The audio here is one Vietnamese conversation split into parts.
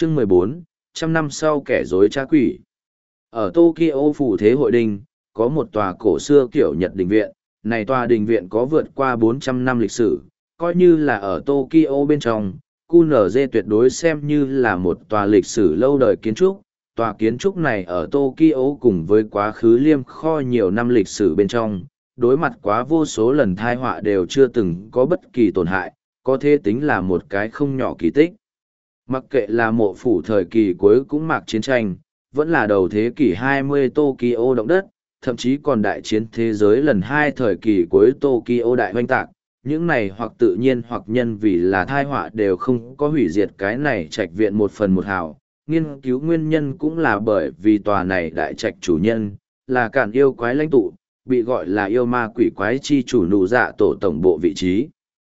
Chương 14, trăm năm sau kẻ dối trá quỷ. Ở Tokyo phủ thế hội đình, có một tòa cổ xưa kiểu Nhật đình viện. Này tòa đình viện có vượt qua 400 năm lịch sử, coi như là ở Tokyo bên trong, QNZ tuyệt đối xem như là một tòa lịch sử lâu đời kiến trúc. Tòa kiến trúc này ở Tokyo cùng với quá khứ liêm kho nhiều năm lịch sử bên trong, đối mặt quá vô số lần tai họa đều chưa từng có bất kỳ tổn hại, có thể tính là một cái không nhỏ kỳ tích. Mặc kệ là mộ phủ thời kỳ cuối cũng mạc chiến tranh, vẫn là đầu thế kỷ 20 Tokyo động đất, thậm chí còn đại chiến thế giới lần 2 thời kỳ cuối Tokyo đại hoành tạc. Những này hoặc tự nhiên hoặc nhân vì là tai họa đều không có hủy diệt cái này trạch viện một phần một hào. Nghiên cứu nguyên nhân cũng là bởi vì tòa này đại trạch chủ nhân, là cản yêu quái lãnh tụ, bị gọi là yêu ma quỷ quái chi chủ nụ dạ tổ tổng bộ vị trí.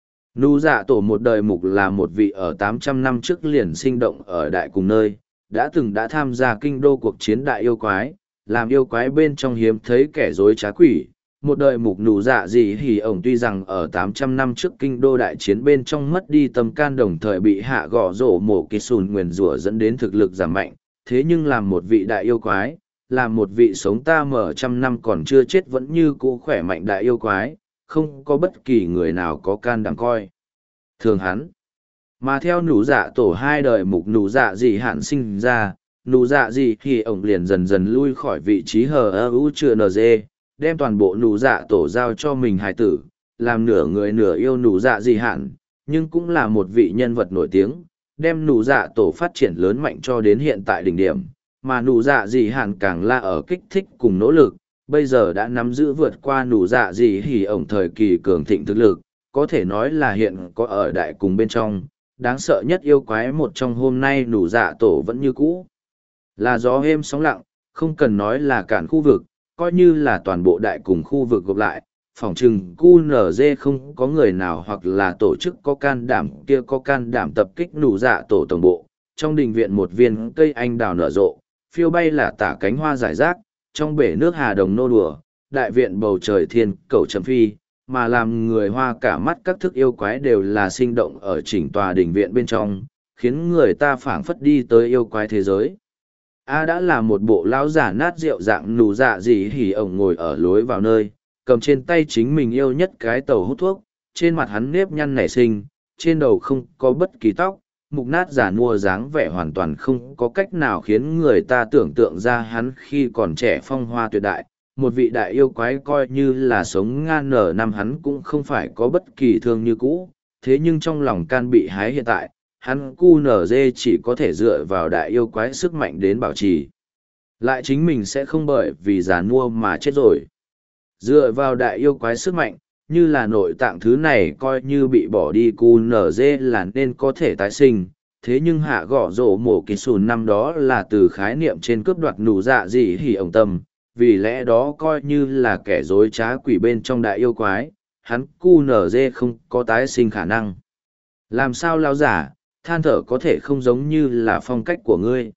Nụ dạ tổ một đời mục là một vị ở 800 năm trước liền sinh động ở đại cùng nơi, đã tham gia kinh đô cuộc chiến đại yêu quái, làm yêu quái bên trong hiếm thấy kẻ dối trá quỷ. Một đời mục nụ dạ gì hỉ ổng tuy rằng ở 800 năm trước kinh đô đại chiến bên trong mất đi tâm can đồng thời bị hạ gõ rổ mổ kỳ sùn nguyền rủa dẫn đến thực lực giảm mạnh, thế nhưng làm một vị đại yêu quái, làm một vị sống ta mở trăm năm còn chưa chết vẫn như cũ khỏe mạnh đại yêu quái, không có bất kỳ người nào có can đảm coi thường hắn. Mà theo nụ dạ tổ 2 đời mục nụ dạ gì hạn sinh ra, nụ dạ gì thì ổng liền dần dần lui khỏi vị trí hờ ơ u chưa NG, đem toàn bộ nụ dạ tổ giao cho mình hài tử, làm nửa người nửa yêu nụ dạ gì hạn, nhưng cũng là một vị nhân vật nổi tiếng, đem nụ dạ tổ phát triển lớn mạnh cho đến hiện tại đỉnh điểm, mà nụ dạ gì hạn càng là ở kích thích cùng nỗ lực, bây giờ đã nắm giữ vượt qua nụ dạ gì hỉ ổng thời kỳ cường thịnh thực lực, có thể nói là hiện có ở đại cùng bên trong, đáng sợ nhất yêu quái một trong hôm nay nụ dạ tổ vẫn như cũ. Là gió êm sóng lặng, không cần nói là cản khu vực, coi như là toàn bộ đại cùng khu vực gộp lại, phòng trừng QNZ không có người nào hoặc là tổ chức có can đảm kia có can đảm tập kích nụ dạ tổ tổng bộ. Trong đình viện một viên cây anh đào nở rộ, phiêu bay là tả cánh hoa rải rác, trong bể nước hà đồng nô đùa, đại viện bầu trời thiên cầu trầm phi, mà làm người hoa cả mắt các thức yêu quái đều là sinh động ở chỉnh tòa đình viện bên trong, khiến người ta phảng phất đi tới yêu quái thế giới. Đã là một bộ lão giả nát rượu dạng nụ dạ gì hỉ ổng ngồi ở lối vào nơi, cầm trên tay chính mình yêu nhất cái tàu hút thuốc, trên mặt hắn nếp nhăn nảy sinh, trên đầu không có bất kỳ tóc, mục nát giả nua dáng vẻ hoàn toàn không có cách nào khiến người ta tưởng tượng ra hắn khi còn trẻ phong hoa tuyệt đại. Một vị đại yêu quái coi như là sống ngan nở năm hắn cũng không phải có bất kỳ thương như cũ, thế nhưng trong lòng can bị hái hiện tại, hắn QNZ chỉ có thể dựa vào đại yêu quái sức mạnh đến bảo trì. Lại chính mình sẽ không bởi vì giả nua mà chết rồi. Dựa vào đại yêu quái sức mạnh, như là nội tạng thứ này coi như bị bỏ đi QNZ là nên có thể tái sinh. Thế nhưng hạ gõ rổ mổ kỳ sùn năm đó là từ khái niệm trên cướp đoạt nụ dạ gì hỉ ổng tâm, vì lẽ đó coi như là kẻ dối trá quỷ bên trong đại yêu quái, hắn QNZ không có tái sinh khả năng. Làm sao lao giả, than thở có thể không giống như là phong cách của ngươi.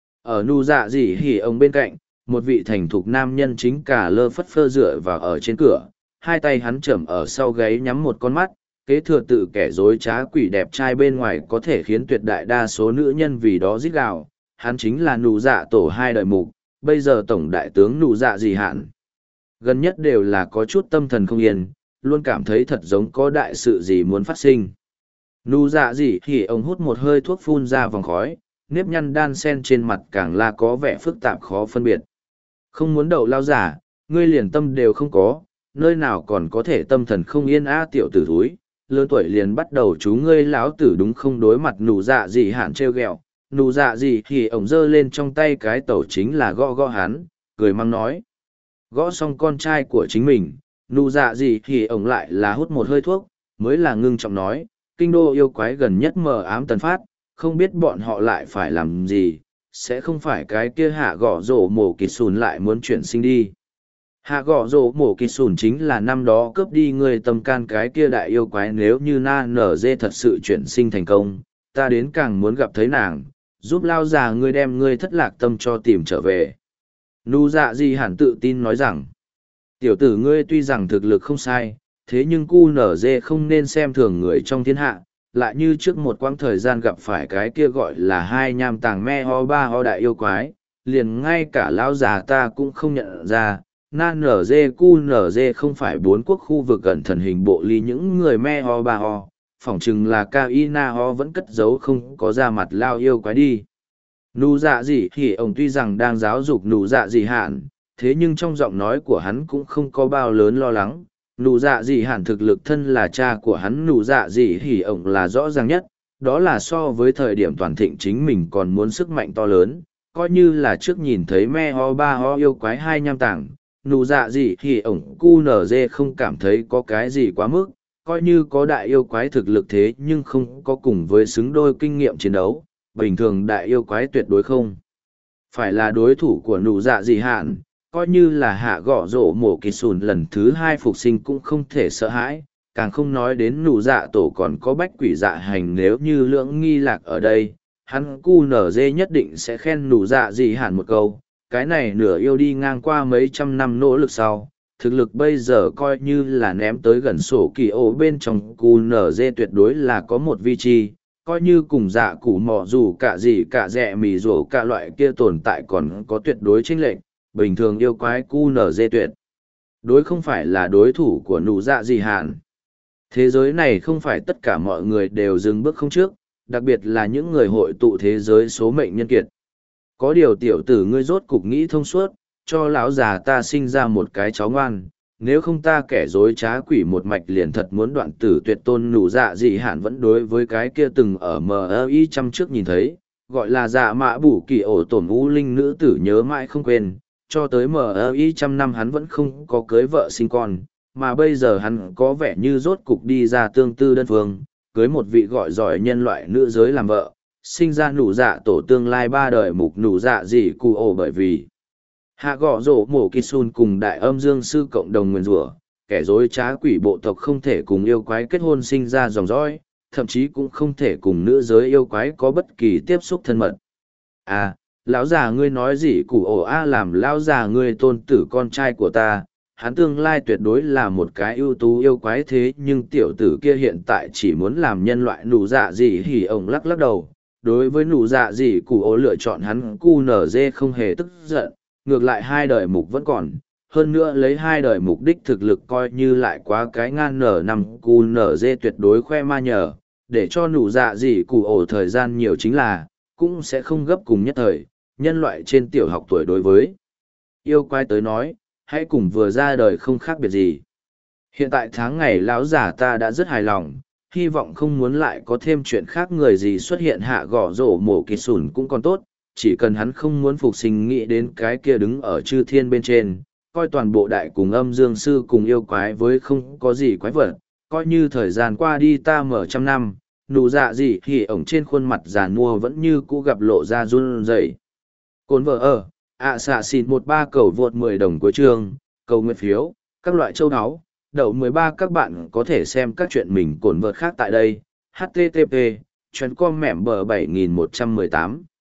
Ở nụ dạ gì hỉ ổng bên cạnh, một vị thành thục nam nhân chính cả lơ phất phơ dựa vào ở trên cửa, hai tay hắn chầm ở sau gáy nhắm một con mắt, kế thừa tự kẻ dối trá quỷ đẹp trai bên ngoài có thể khiến tuyệt đại đa số nữ nhân vì đó rít gào. Hắn chính là nụ dạ tổ 2 đời mục, bây giờ tổng đại tướng nụ dạ gì hạn. Gần nhất đều là có chút tâm thần không yên, luôn cảm thấy thật giống có đại sự gì muốn phát sinh. Nụ dạ gì thì ông hút một hơi thuốc phun ra vòng khói, nếp nhăn đan sen trên mặt càng là có vẻ phức tạp khó phân biệt. Không muốn đậu lao giả, ngươi liền tâm đều không có, nơi nào còn có thể tâm thần không yên tiểu tử thúi, lớn tuổi liền bắt đầu chú ngươi lão tử đúng không. Đối mặt nụ dạ gì hạn trêu ghẹo, nụ dạ gì thì ổng giơ lên trong tay cái tẩu chính là gõ gõ hắn, cười mang nói. Gõ xong con trai của chính mình, nụ dạ gì thì ổng lại là hút một hơi thuốc, mới là ngưng trọng nói, kinh đô yêu quái gần nhất mờ ám tần phát, không biết bọn họ lại phải làm gì, sẽ không phải cái kia hạ gõ rổ mổ kỳ sùn lại muốn chuyển sinh đi. Hạ gõ rổ mổ kỳ sùn chính là năm đó cướp đi người tâm can cái kia đại yêu quái, nếu như na nở dê thật sự chuyển sinh thành công, ta đến càng muốn gặp thấy nàng, giúp lao già ngươi đem ngươi thất lạc tâm cho tìm trở về. Nụ dạ gì hẳn tự tin nói rằng, tiểu tử ngươi tuy rằng thực lực không sai, thế nhưng QNZ không nên xem thường người trong thiên hạ, lại như trước một quãng thời gian gặp phải cái kia gọi là hai nham tàng me ho ba ho đại yêu quái, liền ngay cả lão già ta cũng không nhận ra, na nở dê cu nở dê không phải bốn quốc khu vực gần thần hình bộ ly những người me ho ba ho, phỏng chừng là cao y na ho vẫn cất giấu không có ra mặt lao yêu quái đi. Nụ dạ gì thì ông tuy rằng đang giáo dục nụ dạ gì hạn, thế nhưng trong giọng nói của hắn cũng không có bao lớn lo lắng. Nụ dạ gì hạn thực lực thân là cha của hắn, nụ dạ gì thì ông là rõ ràng nhất, đó là so với thời điểm toàn thịnh chính mình còn muốn sức mạnh to lớn, coi như là trước nhìn thấy me ho ba ho yêu quái hai nham tảng, nụ dạ gì thì ông cu nở dê không cảm thấy có cái gì quá mức, coi như có đại yêu quái thực lực thế nhưng không có cùng với xứng đôi kinh nghiệm chiến đấu, bình thường đại yêu quái tuyệt đối không phải là đối thủ của nụ dạ gì hạn, coi như là hạ gõ rổ mổ kỳ sùn lần thứ hai phục sinh cũng không thể sợ hãi, càng không nói đến nụ dạ tổ còn có bách quỷ dạ hành, nếu như lưỡng nghi lạc ở đây, hắn cu nở dê nhất định sẽ khen nụ dạ gì hạn một câu, cái này nửa yêu đi ngang qua mấy trăm năm nỗ lực sau. Thực lực bây giờ coi như là ném tới gần sổ kỳ ô bên trong cu nở dê tuyệt đối là có một vị trí, coi như cùng dạ củ mỏ dù cả gì cả rẻ mì rổ cả loại kia tồn tại còn có tuyệt đối chênh lệch, bình thường yêu quái cu nở dê tuyệt đối không phải là đối thủ của nụ dạ gì hạn. Thế giới này không phải tất cả mọi người đều dừng bước không trước, đặc biệt là những người hội tụ thế giới số mệnh nhân kiệt. Có điều tiểu tử ngươi rốt cục nghĩ thông suốt, cho lão già ta sinh ra một cái cháu ngoan, nếu không ta kẻ dối trá quỷ một mạch liền thật muốn đoạn tử tuyệt tôn. Nụ dạ dị hạn vẫn đối với cái kia từng ở MI trăm trước nhìn thấy, gọi là dạ mã bù kỳ ổ tổn u linh nữ tử nhớ mãi không quên, cho tới MI trăm năm hắn vẫn không có cưới vợ sinh con, mà bây giờ hắn có vẻ như rốt cục đi ra tương tư đơn phương, cưới một vị gọi giỏi nhân loại nữ giới làm vợ, sinh ra nụ dạ tổ tương lai ba đời mục nụ dạ dị cụ ổ. Bởi vì hạ gõ rổ mổ kỳ sun cùng đại âm dương sư cộng đồng nguyền rủa, kẻ dối trá quỷ bộ tộc không thể cùng yêu quái kết hôn sinh ra dòng dõi, thậm chí cũng không thể cùng nữ giới yêu quái có bất kỳ tiếp xúc thân mật. À, lão già ngươi nói gì củ ổ a, làm lão già ngươi tôn tử con trai của ta, hắn tương lai tuyệt đối là một cái ưu tú yêu quái, thế nhưng tiểu tử kia hiện tại chỉ muốn làm nhân loại. Nụ dạ gì hỉ ổng lắc lắc đầu, đối với nụ dạ gì củ ổ lựa chọn hắn cu nở dê không hề tức giận, ngược lại hai đời mục vẫn còn, hơn nữa lấy hai đời mục đích thực lực coi như lại quá cái ngan nở năm cu nở dê tuyệt đối khoe ma nhờ, để cho nụ dạ gì củ ổ thời gian nhiều chính là, cũng sẽ không gấp cùng nhất thời, nhân loại trên tiểu học tuổi đối với yêu quái tới nói, hãy cùng vừa ra đời không khác biệt gì. Hiện tại tháng ngày lão già ta đã rất hài lòng, hy vọng không muốn lại có thêm chuyện khác người gì xuất hiện. Hạ gõ rổ mổ kỳ sủn cũng còn tốt, chỉ cần hắn không muốn phục sinh nghĩ đến cái kia đứng ở chư thiên bên trên, coi toàn bộ đại cùng âm dương sư cùng yêu quái với không có gì quái vật, coi như thời gian qua đi ta mở trăm năm, nụ dạ gì thì ổng trên khuôn mặt già nua vẫn như cũ gặp lộ ra run rẩy. Cồn vợ ở, xạ xịt 13 cầu vượt 10 đồng của trường, cầu nguyện phiếu, các loại châu áo, đậu 13. Các bạn có thể xem các chuyện mình cồn vợt khác tại đây, http://com mẻm bờ 7118.